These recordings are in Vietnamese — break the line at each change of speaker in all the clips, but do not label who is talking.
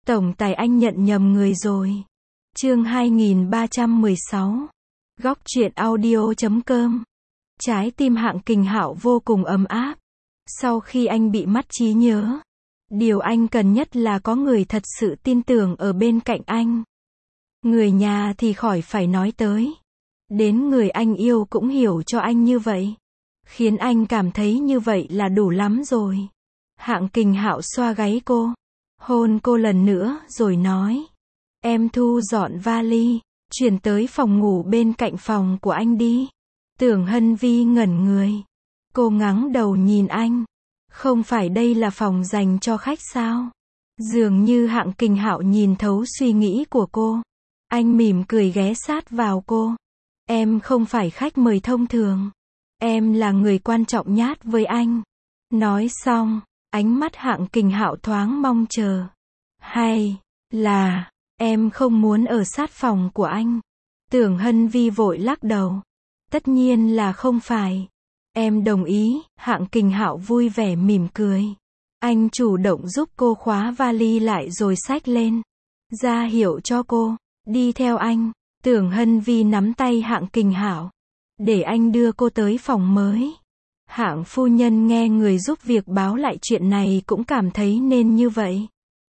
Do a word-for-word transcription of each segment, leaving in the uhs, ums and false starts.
Tổng tài anh nhận nhầm người rồi. Chương hai nghìn ba trăm mười sáu. Góc truyện audio chấm com. Trái tim Hạng Kình Hạo vô cùng ấm áp. Sau khi anh bị mất trí nhớ, điều anh cần nhất là có người thật sự tin tưởng ở bên cạnh anh. Người nhà thì khỏi phải nói tới. Đến người anh yêu cũng hiểu cho anh như vậy. Khiến anh cảm thấy như vậy là đủ lắm rồi. Hạng Kình Hạo xoa gáy cô, hôn cô lần nữa rồi nói. Em thu dọn vali, chuyển tới phòng ngủ bên cạnh phòng của anh đi. Tưởng Hân Vi ngẩn người. Cô ngẩng đầu nhìn anh. Không phải đây là phòng dành cho khách sao? Dường như Hạng Kình Hạo nhìn thấu suy nghĩ của cô. Anh mỉm cười ghé sát vào cô. Em không phải khách mời thông thường. Em là người quan trọng nhất với anh. Nói xong, ánh mắt Hạng Kình Hạo thoáng mong chờ. Hay là em không muốn ở sát phòng của anh? Tưởng Hân Vi vội lắc đầu. Tất nhiên là không phải. Em đồng ý. Hạng Kình Hạo vui vẻ mỉm cười. Anh chủ động giúp cô khóa vali lại rồi xách lên, ra hiệu cho cô đi theo anh. Tưởng Hân Vi nắm tay Hạng Kình Hạo, để anh đưa cô tới phòng mới. Hạng phu nhân nghe người giúp việc báo lại chuyện này cũng cảm thấy nên như vậy.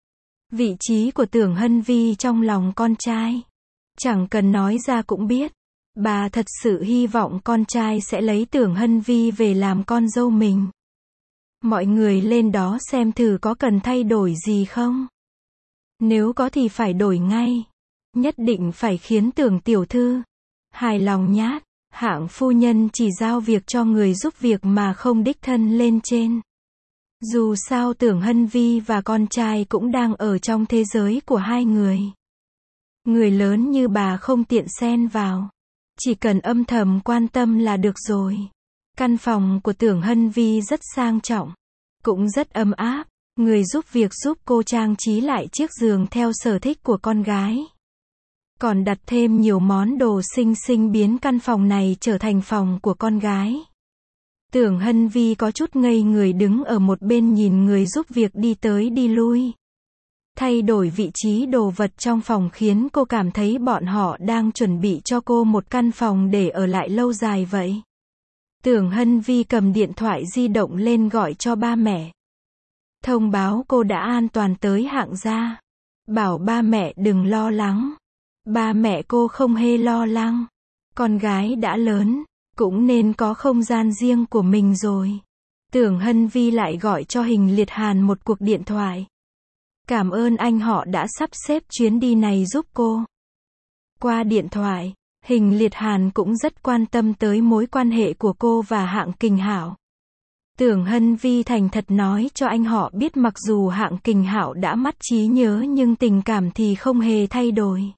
Vị trí của Tưởng Hân Vi trong lòng con trai, chẳng cần nói ra cũng biết. Bà thật sự hy vọng con trai sẽ lấy Tưởng Hân Vi về làm con dâu mình. Mọi người lên đó xem thử có cần thay đổi gì không. Nếu có thì phải đổi ngay. Nhất định phải khiến Tưởng tiểu thư hài lòng nhát. Hạng phu nhân chỉ giao việc cho người giúp việc mà không đích thân lên trên. Dù sao Tưởng Hân Vi và con trai cũng đang ở trong thế giới của hai người. Người lớn như bà không tiện xen vào. Chỉ cần âm thầm quan tâm là được rồi. Căn phòng của Tưởng Hân Vi rất sang trọng, cũng rất ấm áp. Người giúp việc giúp cô trang trí lại chiếc giường theo sở thích của con gái. Còn đặt thêm nhiều món đồ xinh xinh biến căn phòng này trở thành phòng của con gái. Tưởng Hân Vi có chút ngây người đứng ở một bên nhìn người giúp việc đi tới đi lui. Thay đổi vị trí đồ vật trong phòng khiến cô cảm thấy bọn họ đang chuẩn bị cho cô một căn phòng để ở lại lâu dài vậy. Tưởng Hân Vi cầm điện thoại di động lên gọi cho ba mẹ. Thông báo cô đã an toàn tới Hạng gia. Bảo ba mẹ đừng lo lắng. Ba mẹ cô không hề lo lắng. Con gái đã lớn, cũng nên có không gian riêng của mình rồi. Tưởng Hân Vi lại gọi cho Hình Liệt Hàn một cuộc điện thoại. Cảm ơn anh họ đã sắp xếp chuyến đi này giúp cô. Qua điện thoại, Hình Liệt Hàn cũng rất quan tâm tới mối quan hệ của cô và Hạng Kình Hạo. Tưởng Hân Vi thành thật nói cho anh họ biết mặc dù Hạng Kình Hạo đã mất trí nhớ nhưng tình cảm thì không hề thay đổi.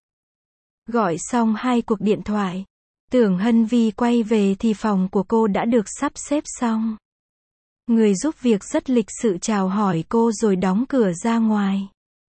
Gọi xong hai cuộc điện thoại, Tưởng Hân Vi quay về thì phòng của cô đã được sắp xếp xong. Người giúp việc rất lịch sự chào hỏi cô rồi đóng cửa ra ngoài.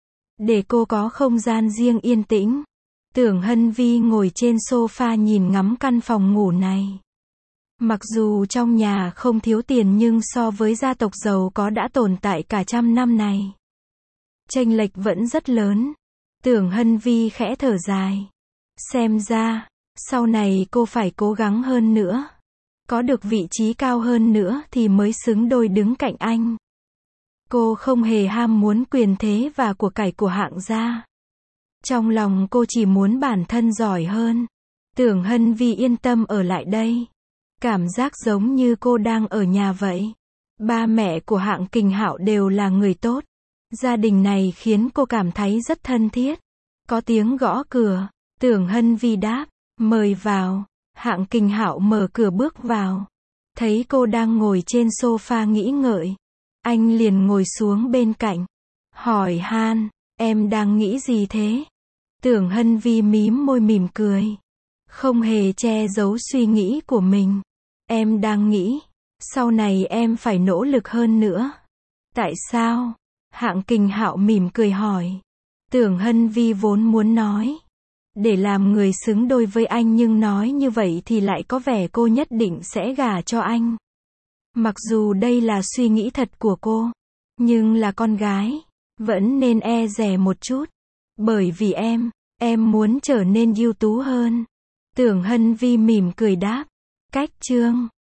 Để cô có không gian riêng yên tĩnh. Tưởng Hân Vi ngồi trên sofa nhìn ngắm căn phòng ngủ này. Mặc dù trong nhà không thiếu tiền nhưng so với gia tộc giàu có đã tồn tại cả trăm năm này, chênh lệch vẫn rất lớn. Tưởng Hân Vi khẽ thở dài. Xem ra, sau này cô phải cố gắng hơn nữa. Có được vị trí cao hơn nữa thì mới xứng đôi đứng cạnh anh. Cô không hề ham muốn quyền thế và của cải của Hạng gia. Trong lòng cô chỉ muốn bản thân giỏi hơn. Tưởng Hân Vi yên tâm ở lại đây. Cảm giác giống như cô đang ở nhà vậy. Ba mẹ của Hạng Kình Hạo đều là người tốt. Gia đình này khiến cô cảm thấy rất thân thiết. Có tiếng gõ cửa. Tưởng Hân Vi đáp. Mời vào. Hạng Kình Hạo mở cửa bước vào. Thấy cô đang ngồi trên sofa nghĩ ngợi. Anh liền ngồi xuống bên cạnh. Hỏi han, em đang nghĩ gì thế? Tưởng Hân Vi mím môi mỉm cười. Không hề che giấu suy nghĩ của mình. Em đang nghĩ, sau này em phải nỗ lực hơn nữa. Tại sao? Hạng Kình Hạo mỉm cười hỏi. Tưởng Hân Vi vốn muốn nói. Để làm người xứng đôi với anh nhưng nói như vậy thì lại có vẻ cô nhất định sẽ gả cho anh. Mặc dù đây là suy nghĩ thật của cô, nhưng là con gái. Vẫn nên e dè một chút. Bởi vì em, em muốn trở nên ưu tú hơn. Tưởng Hân Vi mỉm cười đáp. Cách chương